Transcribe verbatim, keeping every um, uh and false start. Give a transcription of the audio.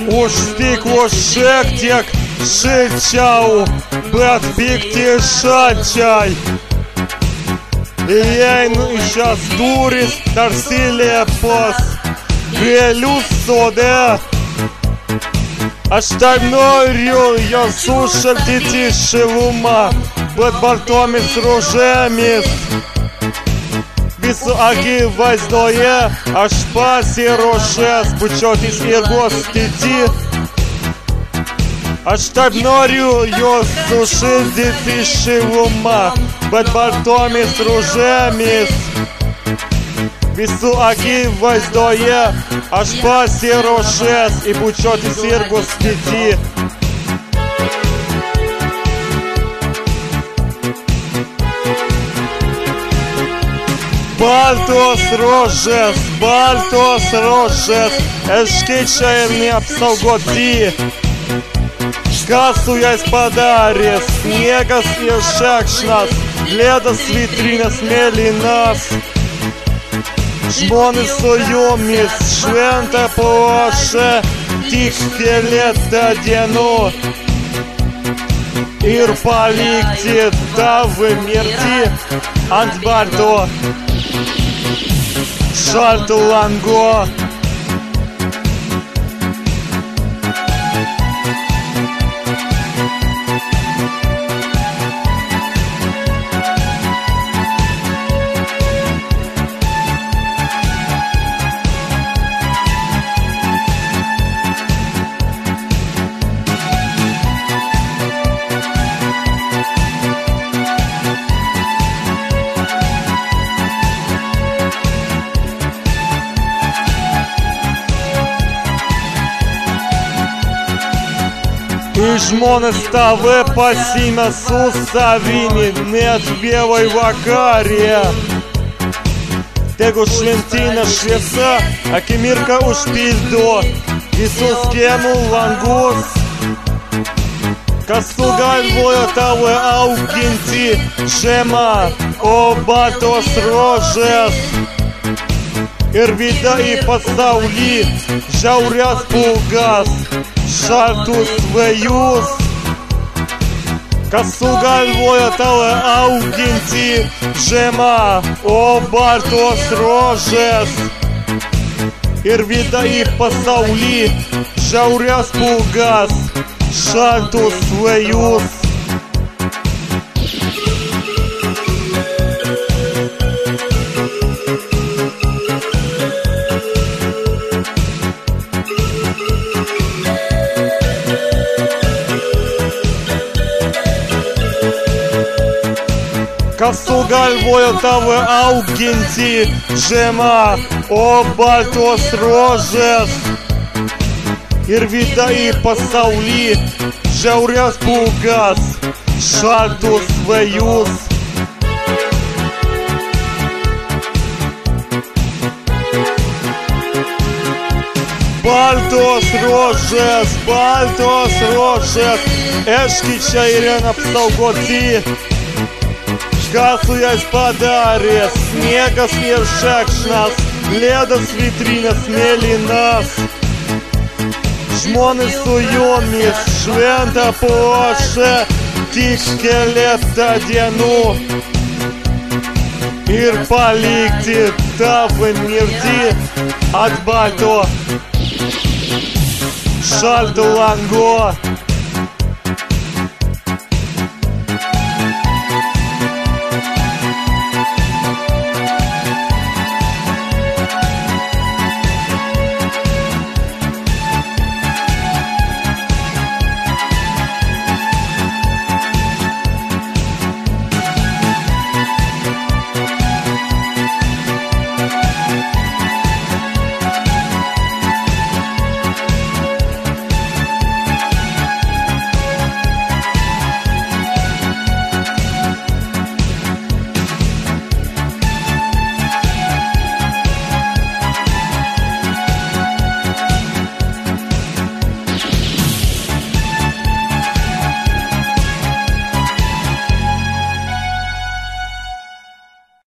Už stiklo šiek tiek šilčiau, bet pikti šalčiai. Įeinu į šias duris tarsi liepos gėlių sode. Aš taip noriu jos sušaltyti šilumą, bet baltomis rožėmis. Visų akivaizdoje aš pasiruošęs bučiotis ir glostyti. Aš taip noriu jos sušildyti šilumą, bet baltomis rožėmis. Visų akivaizdoje aš pasiruošęs bučiotis ir glostyti. Baltos rožės, baltos rožės, erškėčiai ir neapsaugoti. Kas su jais padarė? Sniegas ir šekšnas, ledas vitrinas mėlynas. Žmonės su jomis šventą puošia tik keletą dienų. Ir palikti tavo mirtį ant balto šalto lango. Ir žmonės tave pasiėmė su savimi net vėlai vakare. Tegu šventinė šviesa akimirką užpildo visus kiemų langus. Kas sugalvojo tave auginti žemą, o baltos rožės. Ir vida į pasaulį žiaurias pulgas, šaltus vėjus. Kas sugalvojo tave auginti žemą, o baltos rožės. Ir vida į pasaulį žiaurias pulgas, šaltus vėjus. Kas sugalvojo tave auginti žemą, o baltos rožės. Ir vida į pasaulį žiaurias pulgas, šaltus vėjus. Baltos rožės, baltos rožės, erškėčiai ir neapsaugoti. Kas su jais padarė? Sniegas ir šekšnas, ledas vitrinas mėlynas. Žmonės su jomis šventą puošia tik keletą dienų. Ir palikti tavo mirtį ant balto šalto lango.